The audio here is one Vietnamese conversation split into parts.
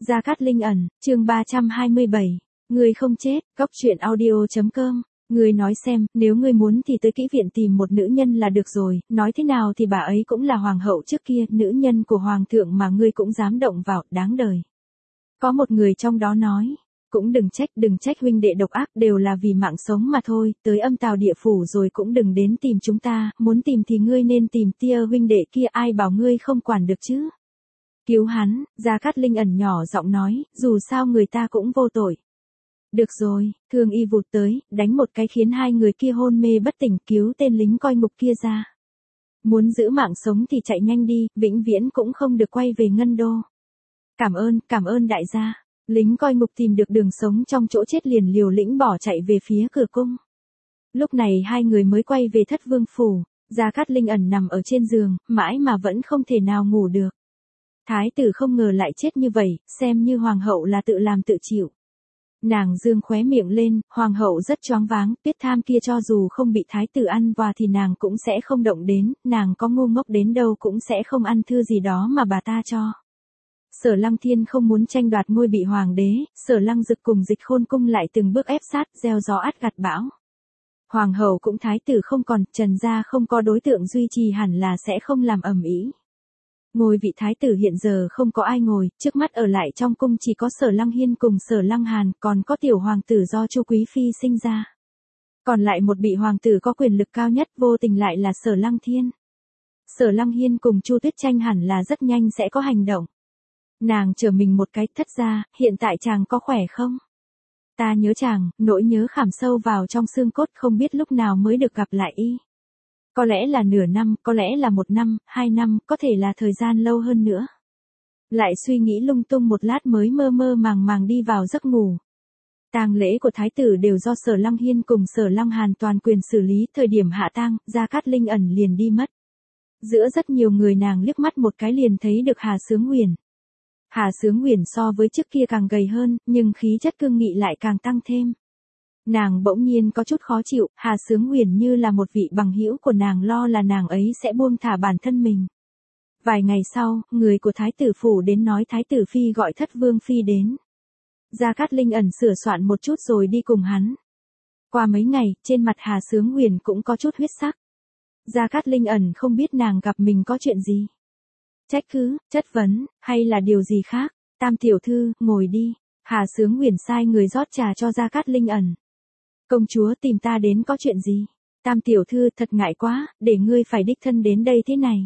Gia Cát Linh ẩn, chương 327. Người không chết, góc truyện audio.com. Ngươi nói xem, nếu ngươi muốn thì tới kỹ viện tìm một nữ nhân là được rồi, nói thế nào thì bà ấy cũng là hoàng hậu trước kia, nữ nhân của hoàng thượng mà ngươi cũng dám động vào, đáng đời. Có một người trong đó nói, cũng đừng trách huynh đệ độc ác, đều là vì mạng sống mà thôi, tới âm tào địa phủ rồi cũng đừng đến tìm chúng ta, muốn tìm thì ngươi nên tìm tia huynh đệ kia, ai bảo ngươi không quản được chứ. Cứu hắn, Gia Cát Linh ẩn nhỏ giọng nói, dù sao người ta cũng vô tội. Được rồi, Thương Y vụt tới, đánh một cái khiến hai người kia hôn mê bất tỉnh, cứu tên lính coi ngục kia ra. Muốn giữ mạng sống thì chạy nhanh đi, vĩnh viễn cũng không được quay về Ngân Đô. Cảm ơn đại gia. Lính coi ngục tìm được đường sống trong chỗ chết liền liều lĩnh bỏ chạy về phía cửa cung. Lúc này hai người mới quay về Thất Vương phủ, Gia Cát Linh ẩn nằm ở trên giường, mãi mà vẫn không thể nào ngủ được. Thái tử không ngờ lại chết như vậy, xem như hoàng hậu là tự làm tự chịu. Nàng dương khóe miệng lên, hoàng hậu rất choáng váng, Tuyết Tham kia cho dù không bị thái tử ăn vạ thì nàng cũng sẽ không động đến, nàng có ngu ngốc đến đâu cũng sẽ không ăn thư gì đó mà bà ta cho. Sở Lăng Thiên không muốn tranh đoạt ngôi bị hoàng đế, Sở Lăng Dực cùng Dịch Khôn cung lại từng bước ép sát, gieo gió át gặt bão. Hoàng hậu cũng thái tử không còn, Trần gia không có đối tượng duy trì hẳn là sẽ không làm ầm ĩ. Ngôi vị thái tử hiện giờ không có ai ngồi, trước mắt ở lại trong cung chỉ có Sở Lăng Hiên cùng Sở Lăng Hàn, còn có tiểu hoàng tử do Chu Quý Phi sinh ra. Còn lại một vị hoàng tử có quyền lực cao nhất vô tình lại là Sở Lăng Thiên. Sở Lăng Hiên cùng Chu Tuyết Tranh hẳn là rất nhanh sẽ có hành động. Nàng chờ mình một cái, thất gia, hiện tại chàng có khỏe không? Ta nhớ chàng, nỗi nhớ khảm sâu vào trong xương cốt, không biết lúc nào mới được gặp lại y. Có lẽ là nửa năm, có lẽ là 1 năm, 2 năm, có thể là thời gian lâu hơn nữa. Lại suy nghĩ lung tung một lát mới mơ mơ màng màng đi vào giấc ngủ. Tang lễ của thái tử đều do Sở Lăng Hiên cùng Sở Lăng Hàn toàn quyền xử lý, thời điểm hạ tang, Gia Cát Linh ẩn liền đi mất. Giữa rất nhiều người nàng liếc mắt một cái liền thấy được Hà Xướng Huyền. Hà Xướng Huyền so với trước kia càng gầy hơn, nhưng khí chất cương nghị lại càng tăng thêm. Nàng bỗng nhiên có chút khó chịu, Hà Xướng Huyền như là một vị bằng hữu của nàng, lo là nàng ấy sẽ buông thả bản thân mình. Vài ngày sau, người của thái tử phủ đến nói thái tử phi gọi Thất Vương phi đến. Gia Cát Linh ẩn sửa soạn một chút rồi đi cùng hắn. Qua mấy ngày, trên mặt Hà Xướng Huyền cũng có chút huyết sắc. Gia Cát Linh ẩn không biết nàng gặp mình có chuyện gì. Trách cứ, chất vấn, hay là điều gì khác. Tam tiểu thư, ngồi đi. Hà Xướng Huyền sai người rót trà cho Gia Cát Linh ẩn. Công chúa tìm ta đến có chuyện gì? Tam tiểu thư, thật ngại quá, để ngươi phải đích thân đến đây thế này.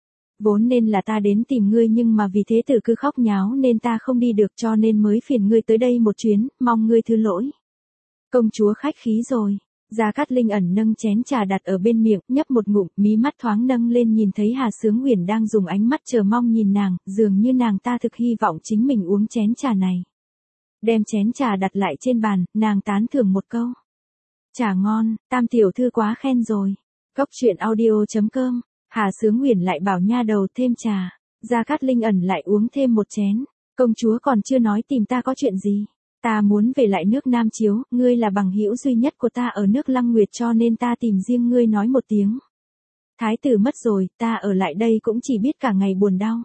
Vốn nên là ta đến tìm ngươi nhưng mà vì thế tử cứ khóc nháo nên ta không đi được, cho nên mới phiền ngươi tới đây một chuyến, mong ngươi thứ lỗi. Công chúa khách khí rồi. Gia Cát Linh ẩn nâng chén trà đặt ở bên miệng, nhấp một ngụm, mí mắt thoáng nâng lên nhìn thấy Hà Xướng Huyền đang dùng ánh mắt chờ mong nhìn nàng, dường như nàng ta thực hy vọng chính mình uống chén trà này. Đem chén trà đặt lại trên bàn, nàng tán thưởng một câu. Trà ngon, Tam tiểu thư quá khen rồi. Góc truyện audio.com. Hà Xướng Huyền lại bảo nha đầu thêm trà. Gia Cát Linh ẩn lại uống thêm một chén. Công chúa còn chưa nói tìm ta có chuyện gì. Ta muốn về lại nước Nam Chiếu, ngươi là bằng hữu duy nhất của ta ở nước Lăng Nguyệt cho nên ta tìm riêng ngươi nói một tiếng. Thái tử mất rồi, ta ở lại đây cũng chỉ biết cả ngày buồn đau.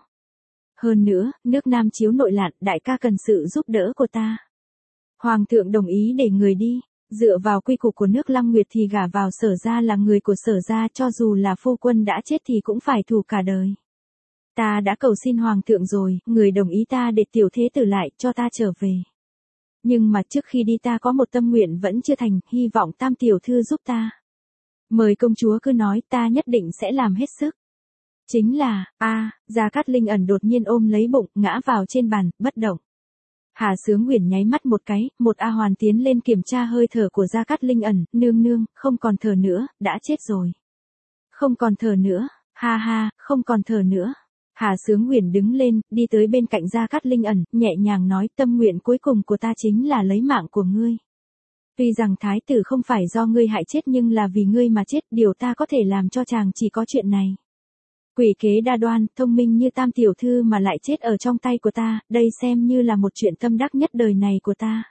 Hơn nữa, nước Nam Chiếu nội loạn, đại ca cần sự giúp đỡ của ta. Hoàng thượng đồng ý để người đi. Dựa vào quy củ của nước Lăng Nguyệt thì gả vào Sở gia là người của Sở gia, cho dù là phu quân đã chết thì cũng phải thù cả đời. Ta đã cầu xin hoàng thượng rồi, người đồng ý ta để tiểu thế tử lại, cho ta trở về. Nhưng mà trước khi đi ta có một tâm nguyện vẫn chưa thành, hy vọng Tam tiểu thư giúp ta. Mời công chúa cứ nói, ta nhất định sẽ làm hết sức. Chính là, Gia Cát Linh ẩn đột nhiên ôm lấy bụng, ngã vào trên bàn, bất động. Hà Xướng Huyền nháy mắt một cái, một A Hoàn tiến lên kiểm tra hơi thở của Gia Cát Linh ẩn, nương, không còn thở nữa, đã chết rồi. Không còn thở nữa, ha, không còn thở nữa. Hà Xướng Huyền đứng lên, đi tới bên cạnh Gia Cát Linh ẩn, nhẹ nhàng nói, tâm nguyện cuối cùng của ta chính là lấy mạng của ngươi. Tuy rằng thái tử không phải do ngươi hại chết nhưng là vì ngươi mà chết, điều ta có thể làm cho chàng chỉ có chuyện này. Quỷ kế đa đoan, thông minh như Tam tiểu thư mà lại chết ở trong tay của ta, đây xem như là một chuyện tâm đắc nhất đời này của ta.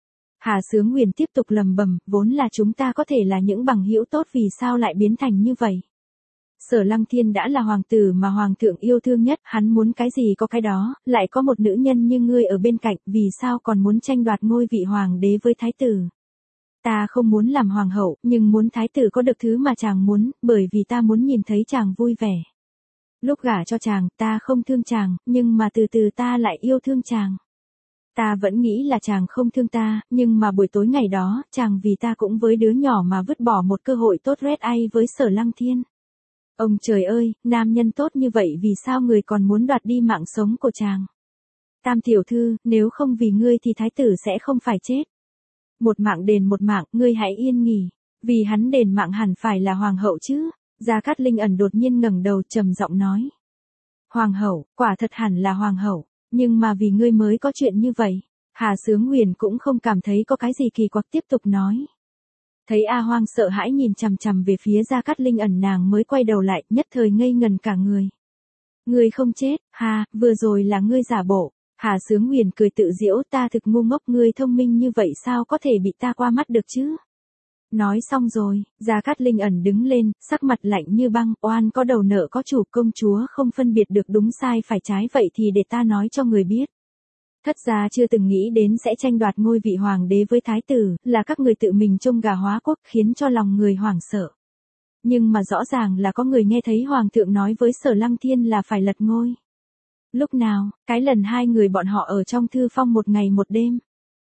Hà Xướng Huyền tiếp tục lầm bầm, vốn là chúng ta có thể là những bằng hữu tốt, vì sao lại biến thành như vậy? Sở Lăng Thiên đã là hoàng tử mà hoàng thượng yêu thương nhất, hắn muốn cái gì có cái đó, lại có một nữ nhân như ngươi ở bên cạnh, vì sao còn muốn tranh đoạt ngôi vị hoàng đế với thái tử? Ta không muốn làm hoàng hậu, nhưng muốn thái tử có được thứ mà chàng muốn, bởi vì ta muốn nhìn thấy chàng vui vẻ. Lúc gả cho chàng, ta không thương chàng, nhưng mà từ từ ta lại yêu thương chàng. Ta vẫn nghĩ là chàng không thương ta, nhưng mà buổi tối ngày đó, chàng vì ta cũng với đứa nhỏ mà vứt bỏ một cơ hội tốt red ai với Sở Lăng Thiên. Ông trời ơi, nam nhân tốt như vậy vì sao người còn muốn đoạt đi mạng sống của chàng? Tam tiểu thư, nếu không vì ngươi thì thái tử sẽ không phải chết. Một mạng đền một mạng, ngươi hãy yên nghỉ. Vì hắn đền mạng hẳn phải là hoàng hậu chứ. Gia Cát Linh ẩn đột nhiên ngẩng đầu trầm giọng nói. Hoàng hậu, quả thật hẳn là hoàng hậu, nhưng mà vì ngươi mới có chuyện như vậy. Hà Xướng Huyền cũng không cảm thấy có cái gì kỳ quặc tiếp tục nói. Thấy A Hoang sợ hãi nhìn chằm chằm về phía Gia Cát Linh ẩn, nàng mới quay đầu lại, nhất thời ngây ngần cả người. Ngươi không chết, hà, vừa rồi là ngươi giả bộ. Hà Xướng Huyền cười tự giễu, ta thực ngu ngốc, ngươi thông minh như vậy sao có thể bị ta qua mắt được chứ? Nói xong rồi, Gia Cát Linh ẩn đứng lên, sắc mặt lạnh như băng, oan có đầu nợ có chủ, công chúa không phân biệt được đúng sai phải trái, vậy thì để ta nói cho người biết. Thất gia chưa từng nghĩ đến sẽ tranh đoạt ngôi vị hoàng đế với thái tử, là các người tự mình trông gà hóa quốc khiến cho lòng người hoảng sợ. Nhưng mà rõ ràng là có người nghe thấy hoàng thượng nói với Sở Lăng Thiên là phải lật ngôi. Lúc nào, cái lần hai người bọn họ ở trong thư phong một ngày một đêm.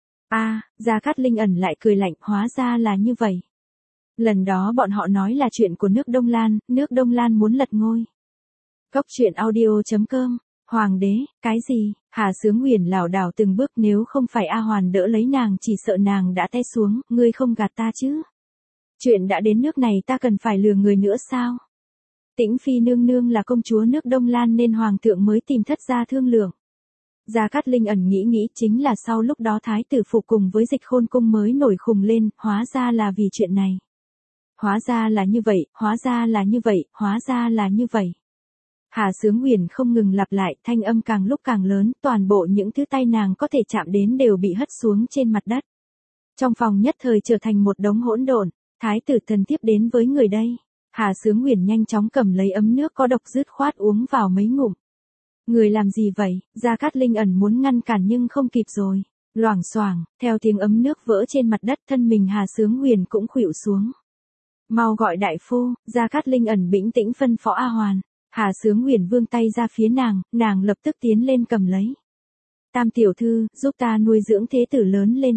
Gia Cát Linh ẩn lại cười lạnh, hóa ra là như vậy. Lần đó bọn họ nói là chuyện của nước Đông Lan muốn lật ngôi. Góc truyện audio.com, hoàng đế, cái gì? Hà Xướng Huyền lảo đảo từng bước, nếu không phải A Hoàn đỡ lấy nàng chỉ sợ nàng đã té xuống, ngươi không gạt ta chứ? Chuyện đã đến nước này ta cần phải lừa người nữa sao? Tĩnh Phi nương nương là công chúa nước Đông Lan nên hoàng thượng mới tìm thất gia thương lượng. Gia Cát Linh ẩn nghĩ chính là sau lúc đó thái tử phụ cùng với Dịch Khôn cung mới nổi khùng lên, hóa ra là vì chuyện này. Hóa ra là như vậy, hóa ra là như vậy, hóa ra là như vậy. Hà Xướng Huyền không ngừng lặp lại, thanh âm càng lúc càng lớn, toàn bộ những thứ tay nàng có thể chạm đến đều bị hất xuống trên mặt đất. Trong phòng nhất thời trở thành một đống hỗn độn, thái tử thần tiếp đến với người đây. Hà Xướng Huyền nhanh chóng cầm lấy ấm nước có độc dứt khoát uống vào mấy ngụm. Người làm gì vậy? Gia Cát Linh ẩn muốn ngăn cản nhưng không kịp rồi. Loảng xoảng, theo tiếng ấm nước vỡ trên mặt đất, thân mình Hà Xướng Huyền cũng khuỵu xuống. Mau gọi đại phu, Gia Cát Linh ẩn bĩnh tĩnh phân phó A Hoàn. Hà Xướng Huyền vươn tay ra phía nàng lập tức tiến lên cầm lấy. Tam tiểu thư, giúp ta nuôi dưỡng thế tử lớn lên,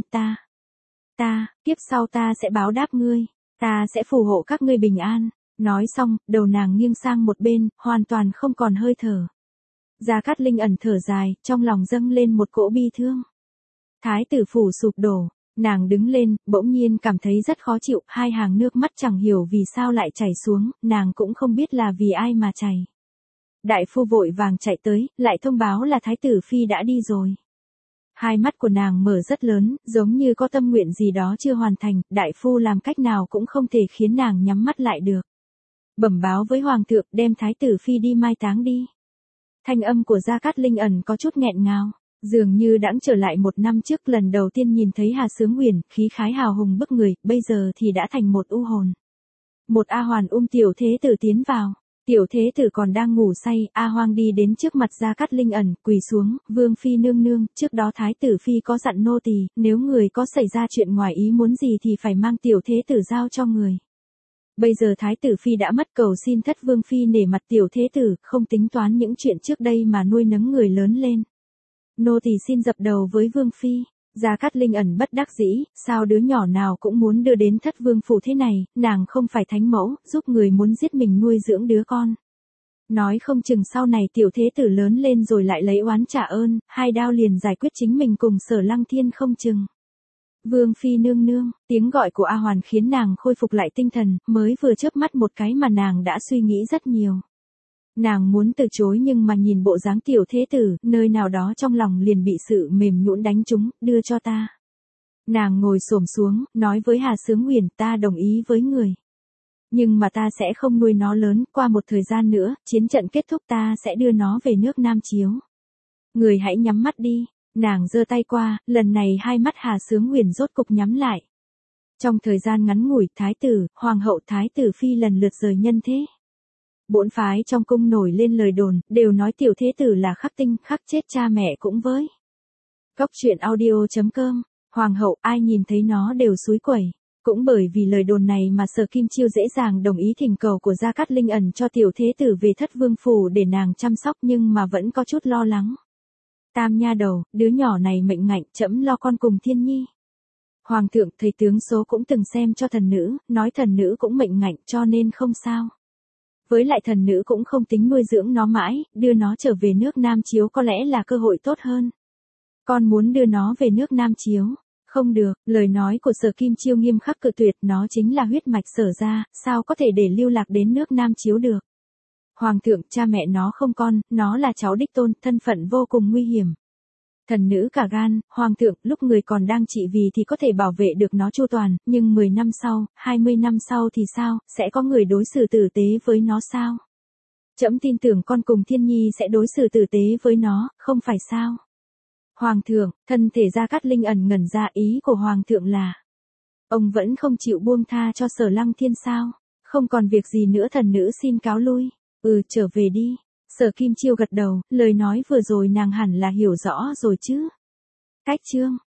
kiếp sau ta sẽ báo đáp ngươi, ta sẽ phù hộ các ngươi bình an. Nói xong, đầu nàng nghiêng sang một bên, hoàn toàn không còn hơi thở. Gia Cát Linh ẩn thở dài, trong lòng dâng lên một cỗ bi thương. Thái tử phủ sụp đổ, nàng đứng lên, bỗng nhiên cảm thấy rất khó chịu, hai hàng nước mắt chẳng hiểu vì sao lại chảy xuống, nàng cũng không biết là vì ai mà chảy. Đại phu vội vàng chạy tới, lại thông báo là thái tử phi đã đi rồi. Hai mắt của nàng mở rất lớn, giống như có tâm nguyện gì đó chưa hoàn thành, đại phu làm cách nào cũng không thể khiến nàng nhắm mắt lại được. Bẩm báo với hoàng thượng, đem thái tử phi đi mai táng đi. Thanh âm của Gia Cát Linh ẩn có chút nghẹn ngào, dường như đãng trở lại một năm trước lần đầu tiên nhìn thấy Hà Xướng Huyền, khí khái hào hùng bức người, bây giờ thì đã thành một u hồn. Một A Hoàn tiểu thế tử tiến vào. Tiểu thế tử còn đang ngủ say, A Hoang đi đến trước mặt Gia Cát Linh ẩn, quỳ xuống, vương phi nương nương, trước đó thái tử phi có dặn nô tỳ, nếu người có xảy ra chuyện ngoài ý muốn gì thì phải mang tiểu thế tử giao cho người. Bây giờ thái tử phi đã mất, cầu xin thất vương phi nể mặt tiểu thế tử, không tính toán những chuyện trước đây mà nuôi nấng người lớn lên. Nô tỳ xin dập đầu với vương phi. Gia Cát Linh ẩn bất đắc dĩ, sao đứa nhỏ nào cũng muốn đưa đến thất vương phủ thế này, nàng không phải thánh mẫu, giúp người muốn giết mình nuôi dưỡng đứa con. Nói không chừng sau này tiểu thế tử lớn lên rồi lại lấy oán trả ơn, hai đao liền giải quyết chính mình cùng Sở Lăng Thiên không chừng. Vương phi nương nương, tiếng gọi của A Hoàn khiến nàng khôi phục lại tinh thần, mới vừa chớp mắt một cái mà nàng đã suy nghĩ rất nhiều. Nàng muốn từ chối nhưng mà nhìn bộ dáng tiểu thế tử, nơi nào đó trong lòng liền bị sự mềm nhũn đánh trúng, đưa cho ta. Nàng ngồi xổm xuống, nói với Hà Xướng Huyền, ta đồng ý với người. Nhưng mà ta sẽ không nuôi nó lớn, qua một thời gian nữa, chiến trận kết thúc ta sẽ đưa nó về nước Nam Chiếu. Người hãy nhắm mắt đi. Nàng giơ tay qua, lần này hai mắt Hà Xướng Huyền rốt cục nhắm lại. Trong thời gian ngắn ngủi, thái tử, hoàng hậu thái tử phi lần lượt rời nhân thế. Bổn phái trong cung nổi lên lời đồn, đều nói tiểu thế tử là khắc tinh, khắc chết cha mẹ cũng với. Cóc truyện audio.com, hoàng hậu ai nhìn thấy nó đều xúi quẩy. Cũng bởi vì lời đồn này mà Sở Kim Chiêu dễ dàng đồng ý thỉnh cầu của Gia Cát Linh ẩn cho tiểu thế tử về Thất Vương phủ để nàng chăm sóc, nhưng mà vẫn có chút lo lắng. Tam nha đầu, đứa nhỏ này mệnh ngạnh, trẫm lo con cùng Thiên Nhi. Hoàng thượng thầy tướng số cũng từng xem cho thần nữ, nói thần nữ cũng mệnh ngạnh cho nên không sao. Với lại thần nữ cũng không tính nuôi dưỡng nó mãi, đưa nó trở về nước Nam Chiếu có lẽ là cơ hội tốt hơn. Con muốn đưa nó về nước Nam Chiếu. Không được, lời nói của Sở Kim Chiêu nghiêm khắc cự tuyệt, nó chính là huyết mạch Sở gia, sao có thể để lưu lạc đến nước Nam Chiếu được. Hoàng thượng, cha mẹ nó không con, nó là cháu đích tôn, thân phận vô cùng nguy hiểm. Thần nữ cả gan, hoàng thượng, lúc người còn đang trị vì thì có thể bảo vệ được nó chu toàn, nhưng 10 năm sau, 20 năm sau thì sao, sẽ có người đối xử tử tế với nó sao? Trẫm tin tưởng con cùng Thiên Nhi sẽ đối xử tử tế với nó, không phải sao? Hoàng thượng, thân thể Gia Cát Linh ẩn ngẩn ra, ý của hoàng thượng là ông vẫn không chịu buông tha cho Sở Lăng Thiên sao? Không còn việc gì nữa, thần nữ xin cáo lui. Trở về đi. Sở Kim Chiêu gật đầu, lời nói vừa rồi nàng hẳn là hiểu rõ rồi chứ. Cách chương